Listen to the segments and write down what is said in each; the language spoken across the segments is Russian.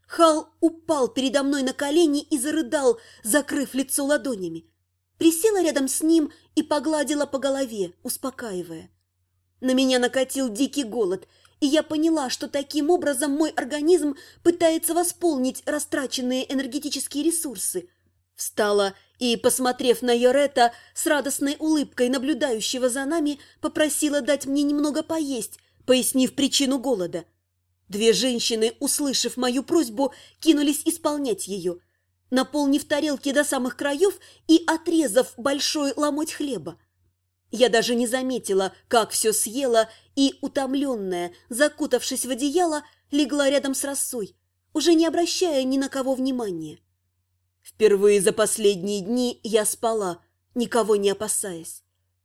Хал упал передо мной на колени и зарыдал, закрыв лицо ладонями. Присела рядом с ним и погладила по голове, успокаивая. На меня накатил дикий голод, и я поняла, что таким образом мой организм пытается восполнить растраченные энергетические ресурсы. Встала и, посмотрев на Йорета с радостной улыбкой, наблюдающего за нами, попросила дать мне немного поесть, пояснив причину голода. Две женщины, услышав мою просьбу, кинулись исполнять ее, наполнив тарелки до самых краев и отрезав большой ломоть хлеба. Я даже не заметила, как все съела, и, утомленная, закутавшись в одеяло, легла рядом с Росой, уже не обращая ни на кого внимания. Впервые за последние дни я спала, никого не опасаясь.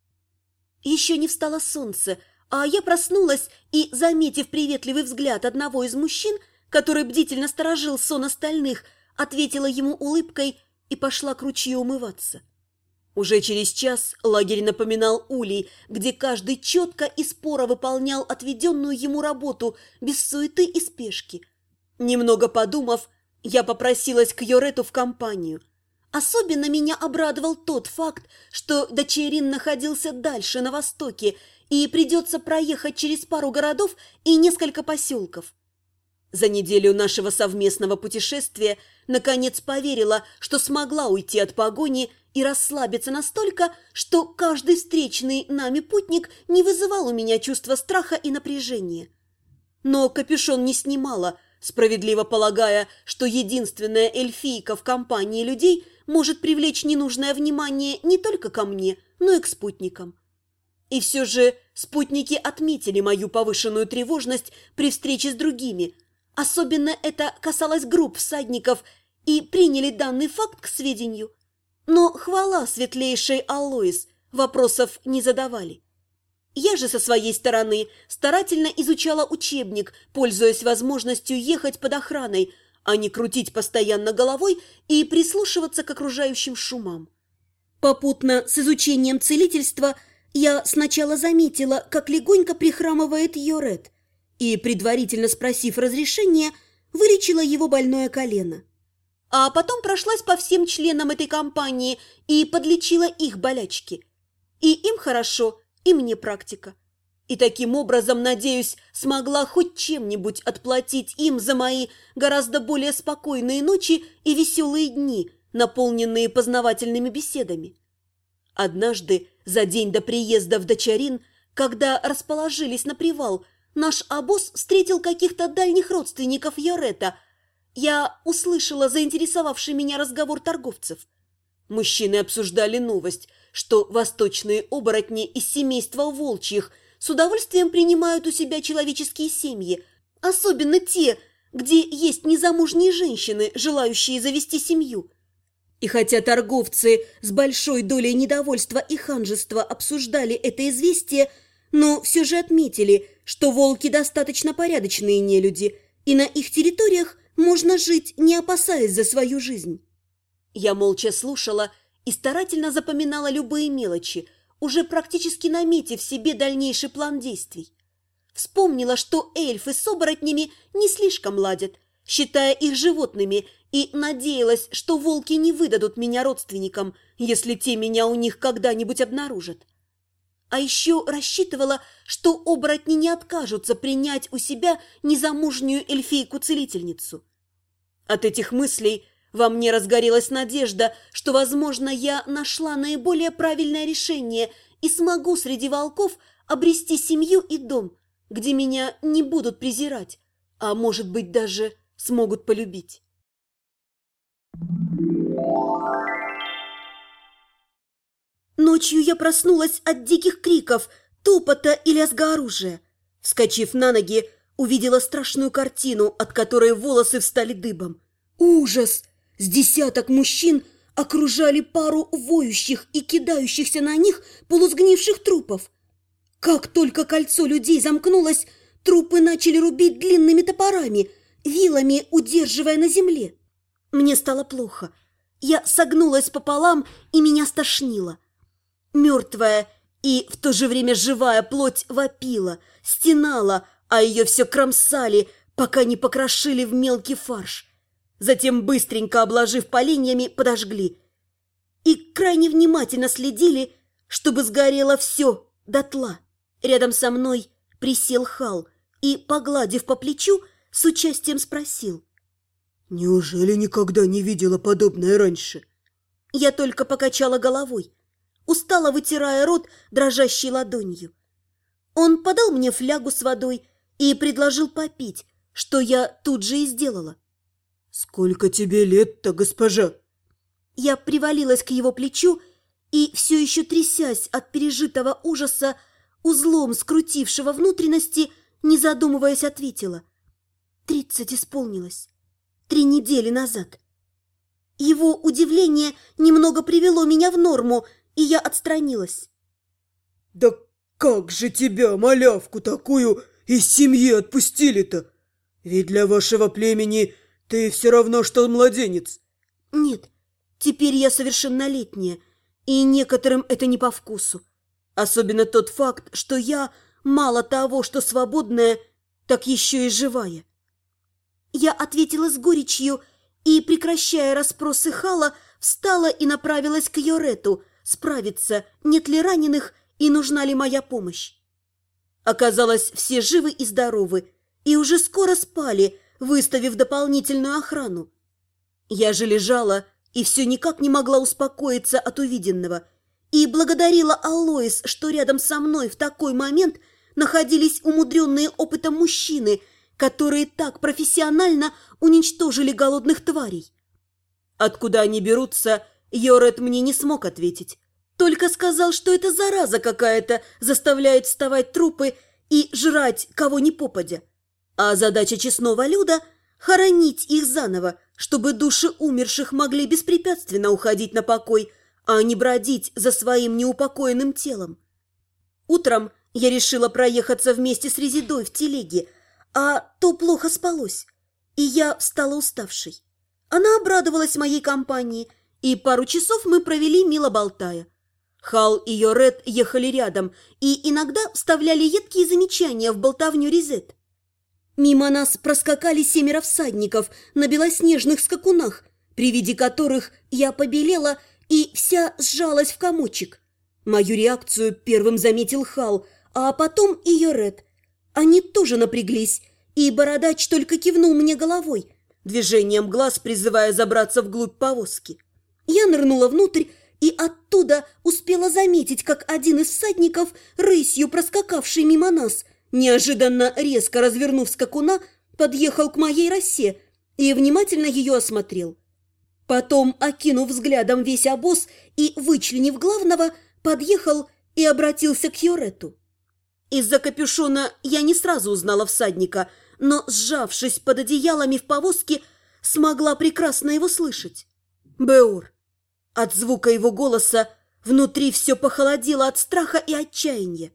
Еще не встало солнце, а я проснулась и, заметив приветливый взгляд одного из мужчин, который бдительно сторожил сон остальных, ответила ему улыбкой и пошла к ручью умываться. Уже через час лагерь напоминал улей, где каждый четко и споро выполнял отведенную ему работу без суеты и спешки. Немного подумав, я попросилась к Йорету в компанию. Особенно меня обрадовал тот факт, что Дачерин находился дальше, на востоке, и придется проехать через пару городов и несколько поселков. За неделю нашего совместного путешествия наконец поверила, что смогла уйти от погони и расслабиться настолько, что каждый встречный нами путник не вызывал у меня чувства страха и напряжения. Но капюшон не снимала, справедливо полагая, что единственная эльфийка в компании людей может привлечь ненужное внимание не только ко мне, но и к спутникам. И все же спутники отметили мою повышенную тревожность при встрече с другими. Особенно это касалось групп всадников, и приняли данный факт к сведению. Но хвала светлейшей Алоис, вопросов не задавали. Я же со своей стороны старательно изучала учебник, пользуясь возможностью ехать под охраной, а не крутить постоянно головой и прислушиваться к окружающим шумам. Попутно с изучением целительства я сначала заметила, как легонько прихрамывает Йорет, и, предварительно спросив разрешения, вылечила его больное колено. А потом прошлась по всем членам этой компании и подлечила их болячки. И им хорошо, и мне практика. И таким образом, надеюсь, смогла хоть чем-нибудь отплатить им за мои гораздо более спокойные ночи и веселые дни, наполненные познавательными беседами. Однажды, за день до приезда в Дачерин, когда расположились на привал, наш обоз встретил каких-то дальних родственников Йорета. Я услышала заинтересовавший меня разговор торговцев. Мужчины обсуждали новость, что восточные оборотни из семейства волчьих с удовольствием принимают у себя человеческие семьи, особенно те, где есть незамужние женщины, желающие завести семью. И хотя торговцы с большой долей недовольства и ханжества обсуждали это известие, но все же отметили, что волки достаточно порядочные нелюди, и на их территориях можно жить, не опасаясь за свою жизнь. Я молча слушала и старательно запоминала любые мелочи, уже практически наметив себе дальнейший план действий. Вспомнила, что эльфы с оборотнями не слишком ладят, считая их животными, и надеялась, что волки не выдадут меня родственникам, если те меня у них когда-нибудь обнаружат. А еще рассчитывала, что оборотни не откажутся принять у себя незамужнюю эльфийку-целительницу. От этих мыслей во мне разгорелась надежда, что, возможно, я нашла наиболее правильное решение и смогу среди волков обрести семью и дом, где меня не будут презирать, а, может быть, даже смогут полюбить. Ночью я проснулась от диких криков, топота и лязга оружия. Вскочив на ноги, увидела страшную картину, от которой волосы встали дыбом. Ужас! С десяток мужчин окружали пару воющих и кидающихся на них полусгнивших трупов. Как только кольцо людей замкнулось, трупы начали рубить длинными топорами, вилами удерживая на земле. Мне стало плохо. Я согнулась пополам, и меня стошнило. Мертвая и в то же время живая плоть вопила, стенала, а ее все кромсали, пока не покрошили в мелкий фарш. Затем, быстренько обложив поленьями, подожгли. И крайне внимательно следили, чтобы сгорело все дотла. Рядом со мной присел Хал и, погладив по плечу, с участием спросил: «Неужели никогда не видела подобное раньше?» Я только покачала головой, устало вытирая рот дрожащей ладонью. Он подал мне флягу с водой и предложил попить, что я тут же и сделала. «Сколько тебе лет-то, госпожа?» Я привалилась к его плечу и, все еще трясясь от пережитого ужаса, узлом скрутившего внутренности, не задумываясь, ответила: 30 исполнилось. 3 недели назад. Его удивление немного привело меня в норму, и я отстранилась. «Да как же тебя, малявку такую, из семьи отпустили-то? Ведь для вашего племени ты все равно, что младенец». Нет, теперь я совершеннолетняя, и некоторым это не по вкусу. Особенно тот факт, что я мало того, что свободная, так еще и живая. Я ответила с горечью и, прекращая расспросы Хала, встала и направилась к Йорету справиться, нет ли раненых и нужна ли моя помощь. Оказалось, все живы и здоровы, и уже скоро спали, выставив дополнительную охрану. Я же лежала и все никак не могла успокоиться от увиденного, и благодарила Алоис, что рядом со мной в такой момент находились умудренные опытом мужчины, которые так профессионально уничтожили голодных тварей. Откуда они берутся, Йорет мне не смог ответить. Только сказал, что это зараза какая-то заставляет вставать трупы и жрать кого ни попадя. А задача честного люда – хоронить их заново, чтобы души умерших могли беспрепятственно уходить на покой, а не бродить за своим неупокоенным телом. Утром я решила проехаться вместе с Резидой в телеге, а то плохо спалось, и я встала уставшей. Она обрадовалась моей компании, и пару часов мы провели, мило болтая. Хал и Йорет ехали рядом и иногда вставляли едкие замечания в болтовню Ризет. Мимо нас проскакали 7 всадников на белоснежных скакунах, при виде которых я побелела и вся сжалась в комочек. Мою реакцию первым заметил Хал, а потом и Йорет. Они тоже напряглись, и бородач только кивнул мне головой, движением глаз призывая забраться вглубь повозки. Я нырнула внутрь и оттуда успела заметить, как один из всадников, рысью проскакавший мимо нас, неожиданно резко развернув скакуна, подъехал к моей росе и внимательно ее осмотрел. Потом, окинув взглядом весь обоз и вычленив главного, подъехал и обратился к Йорету. Из-за капюшона я не сразу узнала всадника, но, сжавшись под одеялами в повозке, смогла прекрасно его слышать. Беор. От звука его голоса внутри все похолодело от страха и отчаяния.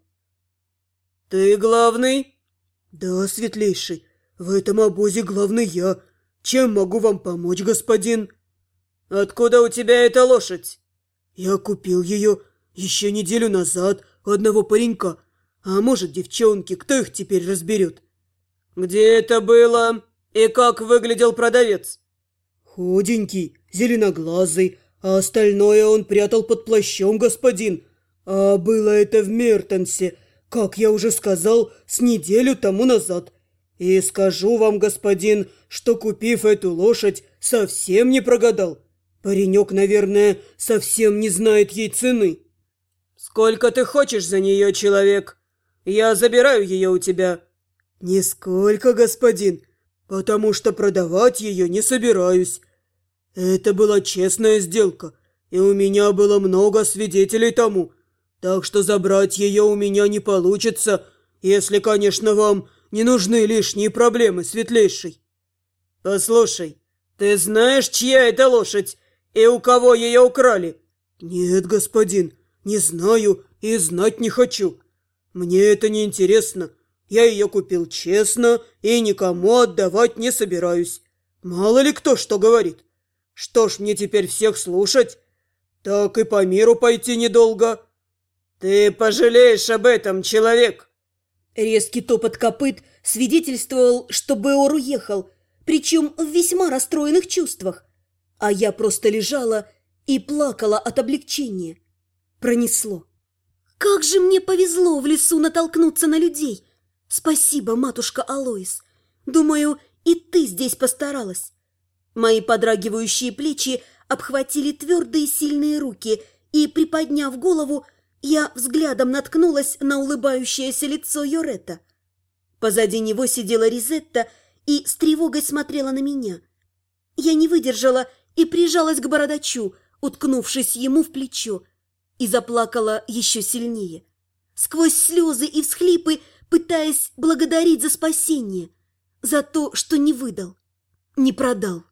«Ты главный?» «Да, светлейший, в этом обозе главный я. Чем могу вам помочь, господин?» «Откуда у тебя эта лошадь?» «Я купил ее еще неделю назад у одного паренька. А может, девчонки, кто их теперь разберет?» «Где это было? И как выглядел продавец?» «Худенький, зеленоглазый, а остальное он прятал под плащом, господин. А было это в Мертенсе, как я уже сказал, с неделю тому назад. И скажу вам, господин, что, купив эту лошадь, совсем не прогадал. Паренек, наверное, совсем не знает ей цены». «Сколько ты хочешь за нее, человек? Я забираю ее у тебя». «Нисколько, господин, потому что продавать ее не собираюсь. Это была честная сделка, и у меня было много свидетелей тому, так что забрать ее у меня не получится, если, конечно, вам не нужны лишние проблемы, светлейший». «Послушай, ты знаешь, чья это лошадь и у кого ее украли?» «Нет, господин, не знаю и знать не хочу. Мне это не интересно. Я ее купил честно и никому отдавать не собираюсь. Мало ли кто что говорит. Что ж мне теперь всех слушать? Так и по миру пойти недолго». «Ты пожалеешь об этом, человек!» Резкий топот копыт свидетельствовал, что Беор уехал, причем в весьма расстроенных чувствах. А я просто лежала и плакала от облегчения. Пронесло. Как же мне повезло в лесу натолкнуться на людей! Спасибо, матушка Алоис. Думаю, и ты здесь постаралась. Мои подрагивающие плечи обхватили твердые сильные руки, и, приподняв голову, я взглядом наткнулась на улыбающееся лицо Йоретта. Позади него сидела Ризетта и с тревогой смотрела на меня. Я не выдержала и прижалась к бородачу, уткнувшись ему в плечо, и заплакала еще сильнее, сквозь слезы и всхлипы, пытаясь благодарить за спасение, за то, что не выдал, не продал.